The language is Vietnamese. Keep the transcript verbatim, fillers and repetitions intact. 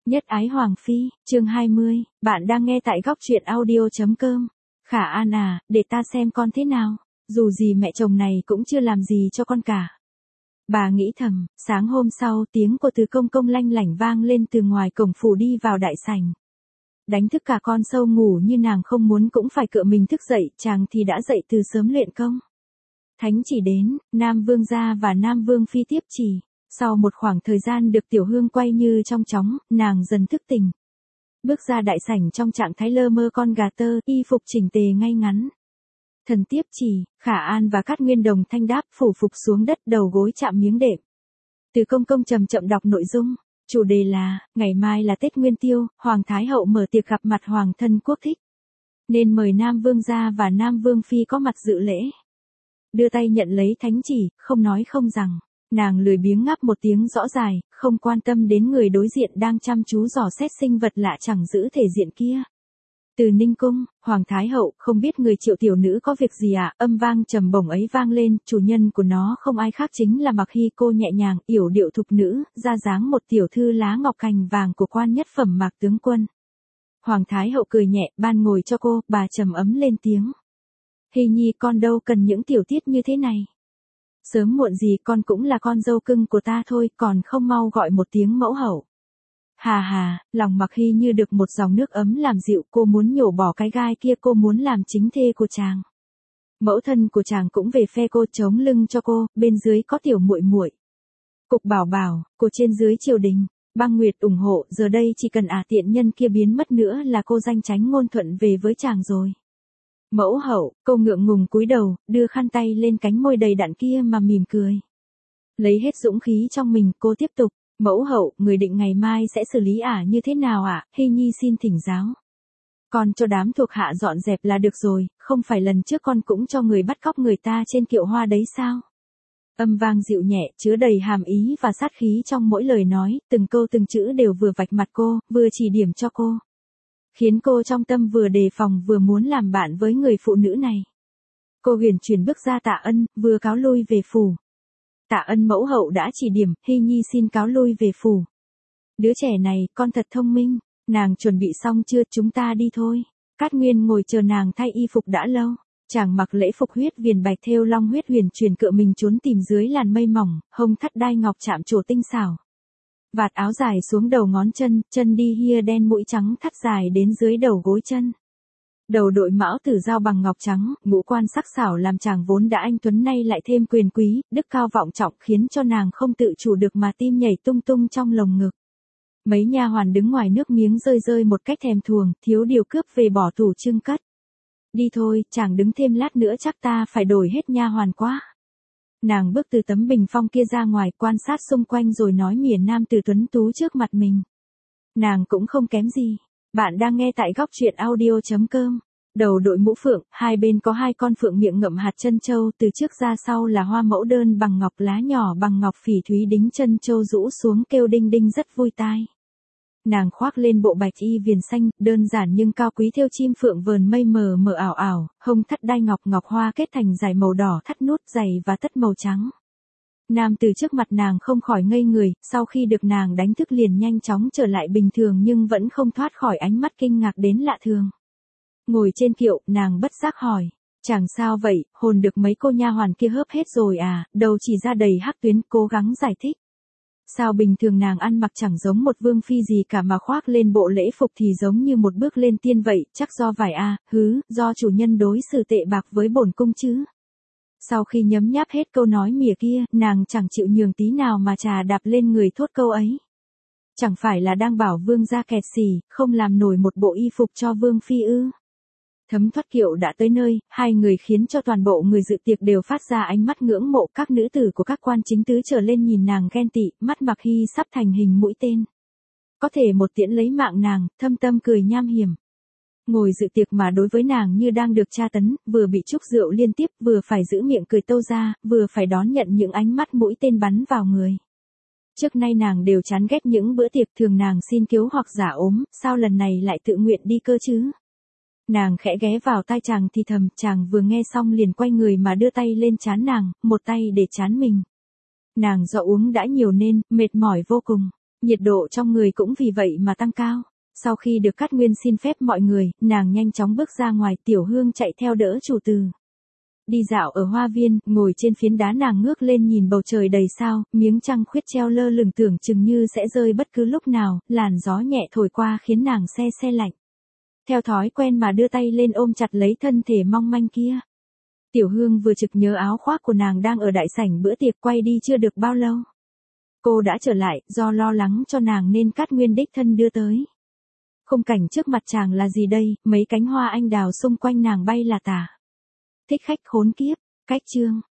Nhất ái Hoàng Phi, chương hai mươi, bạn đang nghe tại góc truyện audio.com. Khả An à, để ta xem con thế nào, dù gì mẹ chồng này cũng chưa làm gì cho con cả. Bà nghĩ thầm, sáng hôm sau tiếng của Từ Công Công lanh lảnh vang lên từ ngoài cổng phủ đi vào đại sảnh. Đánh thức cả con sâu ngủ như nàng không muốn cũng phải cựa mình thức dậy, chàng thì đã dậy từ sớm luyện công. Thánh chỉ đến, Nam Vương gia và Nam Vương Phi tiếp chỉ. Sau một khoảng thời gian được Tiểu Hương quay như trong chóng, nàng dần thức tỉnh. Bước ra đại sảnh trong trạng thái lơ mơ con gà tơ, y phục chỉnh tề ngay ngắn. Thần tiếp chỉ, Khả An và Cát Nguyên đồng thanh đáp phủ phục xuống đất đầu gối chạm miếng đệm. Từ Công Công chậm chậm đọc nội dung, chủ đề là, ngày mai là Tết Nguyên Tiêu, Hoàng Thái Hậu mở tiệc gặp mặt Hoàng thân quốc thích. Nên mời Nam Vương gia và Nam Vương Phi có mặt dự lễ. Đưa tay nhận lấy thánh chỉ, không nói không rằng. Nàng lười biếng ngáp một tiếng rõ dài, không quan tâm đến người đối diện đang chăm chú dò xét sinh vật lạ chẳng giữ thể diện kia. Từ Ninh Cung, Hoàng Thái Hậu, không biết người Triệu tiểu nữ có việc gì ạ, à? Âm vang trầm bổng ấy vang lên, chủ nhân của nó không ai khác chính là Mặc Hy, cô nhẹ nhàng, yểu điệu thục nữ, ra dáng một tiểu thư lá ngọc cành vàng của quan nhất phẩm Mạc tướng quân. Hoàng Thái Hậu cười nhẹ, ban ngồi cho cô, bà trầm ấm lên tiếng. Hy nhi con đâu cần những tiểu tiết như thế này. Sớm muộn gì con cũng là con dâu cưng của ta thôi, còn không mau gọi một tiếng mẫu hậu. Hà hà, lòng Mặc Hy như được một dòng nước ấm làm dịu, cô muốn nhổ bỏ cái gai kia, cô muốn làm chính thê của chàng. Mẫu thân của chàng cũng về phe cô, chống lưng cho cô, bên dưới có tiểu muội muội. Cục Bảo Bảo, cô trên dưới triều đình, Băng Nguyệt ủng hộ, giờ đây chỉ cần ả tiện nhân kia biến mất nữa là cô danh chánh ngôn thuận về với chàng rồi. Mẫu hậu, cô ngượng ngùng cúi đầu, đưa khăn tay lên cánh môi đầy đặn kia mà mỉm cười. Lấy hết dũng khí trong mình, cô tiếp tục, mẫu hậu, người định ngày mai sẽ xử lý ả như thế nào ạ? À? Hy nhi xin thỉnh giáo. Con cho đám thuộc hạ dọn dẹp là được rồi, không phải lần trước con cũng cho người bắt cóc người ta trên kiệu hoa đấy sao? Âm vang dịu nhẹ, chứa đầy hàm ý và sát khí trong mỗi lời nói, từng câu từng chữ đều vừa vạch mặt cô, vừa chỉ điểm cho cô. Khiến cô trong tâm vừa đề phòng vừa muốn làm bạn với người phụ nữ này. Cô huyền chuyển bước ra tạ ân, vừa cáo lui về phủ. Tạ ân mẫu hậu đã chỉ điểm, Hy nhi xin cáo lui về phủ. Đứa trẻ này, con thật thông minh, nàng chuẩn bị xong chưa, chúng ta đi thôi. Cát Nguyên ngồi chờ nàng thay y phục đã lâu. Chàng mặc lễ phục huyết viền bạch thêu long huyết huyền chuyển cựa mình trốn tìm dưới làn mây mỏng, hông thắt đai ngọc chạm trổ tinh xảo. Vạt áo dài xuống đầu ngón chân, chân đi hia đen mũi trắng thắt dài đến dưới đầu gối chân. Đầu đội mão tử dao bằng ngọc trắng, ngũ quan sắc sảo làm chàng vốn đã anh tuấn nay lại thêm quyền quý, đức cao vọng trọng khiến cho nàng không tự chủ được mà tim nhảy tung tung trong lồng ngực. Mấy nha hoàn đứng ngoài nước miếng rơi rơi một cách thèm thuồng, thiếu điều cướp về bỏ tủ trưng cất. Đi thôi, chàng đứng thêm lát nữa chắc ta phải đổi hết nha hoàn quá. Nàng bước từ tấm bình phong kia ra ngoài, quan sát xung quanh rồi nói mỉa nam từ tuấn tú trước mặt mình. Nàng cũng không kém gì. Bạn đang nghe tại góc truyện audio.com. Đầu đội mũ phượng, hai bên có hai con phượng miệng ngậm hạt chân châu, từ trước ra sau là hoa mẫu đơn bằng ngọc, lá nhỏ bằng ngọc phỉ thúy đính chân châu rũ xuống kêu đinh đinh rất vui tai. Nàng khoác lên bộ bạch y viền xanh, đơn giản nhưng cao quý thêu chim phượng vờn mây mờ mờ ảo ảo, hông thắt đai ngọc, ngọc hoa kết thành dải màu đỏ, thắt nút giày và tất màu trắng. Nam từ trước mặt nàng không khỏi ngây người, sau khi được nàng đánh thức liền nhanh chóng trở lại bình thường nhưng vẫn không thoát khỏi ánh mắt kinh ngạc đến lạ thường. Ngồi trên kiệu, nàng bất giác hỏi, chàng sao vậy, hồn được mấy cô nha hoàn kia hớp hết rồi à, đầu chỉ ra đầy hắc tuyến, cố gắng giải thích. Sao bình thường nàng ăn mặc chẳng giống một vương phi gì cả mà khoác lên bộ lễ phục thì giống như một bước lên tiên vậy, chắc do vải a, à, hứ, do chủ nhân đối xử tệ bạc với bổn cung chứ. Sau khi nhấm nháp hết câu nói mỉa kia, nàng chẳng chịu nhường tí nào mà trà đạp lên người thốt câu ấy. Chẳng phải là đang bảo vương gia kẹt xỉ, không làm nổi một bộ y phục cho vương phi ư. Thấm thoát kiệu đã tới nơi, hai người khiến cho toàn bộ người dự tiệc đều phát ra ánh mắt ngưỡng mộ, các nữ tử của các quan chính tứ trở lên nhìn nàng ghen tị, mắt Mặc Hy sắp thành hình mũi tên. Có thể một tiễn lấy mạng nàng, thâm tâm cười nham hiểm. Ngồi dự tiệc mà đối với nàng như đang được tra tấn, vừa bị trúc rượu liên tiếp, vừa phải giữ miệng cười tâu ra, vừa phải đón nhận những ánh mắt mũi tên bắn vào người. Trước nay nàng đều chán ghét những bữa tiệc thường nàng xin kiếu hoặc giả ốm, sao lần này lại tự nguyện đi cơ chứ? Nàng khẽ ghé vào tai chàng thì thầm, chàng vừa nghe xong liền quay người mà đưa tay lên trán nàng, một tay để trán mình. Nàng do uống đã nhiều nên, mệt mỏi vô cùng. Nhiệt độ trong người cũng vì vậy mà tăng cao. Sau khi được Cát Nguyên xin phép mọi người, nàng nhanh chóng bước ra ngoài, Tiểu Hương chạy theo đỡ chủ từ. Đi dạo ở hoa viên, ngồi trên phiến đá nàng ngước lên nhìn bầu trời đầy sao, miếng trăng khuyết treo lơ lửng tưởng chừng như sẽ rơi bất cứ lúc nào, làn gió nhẹ thổi qua khiến nàng se se lạnh. Theo thói quen mà đưa tay lên ôm chặt lấy thân thể mong manh kia. Tiểu Hương vừa trực nhớ áo khoác của nàng đang ở đại sảnh bữa tiệc, quay đi chưa được bao lâu. Cô đã trở lại, do lo lắng cho nàng nên Cát Nguyên đích thân đưa tới. Khung cảnh trước mặt chàng là gì đây, mấy cánh hoa anh đào xung quanh nàng bay là tả. Thích khách khốn kiếp, cách chương.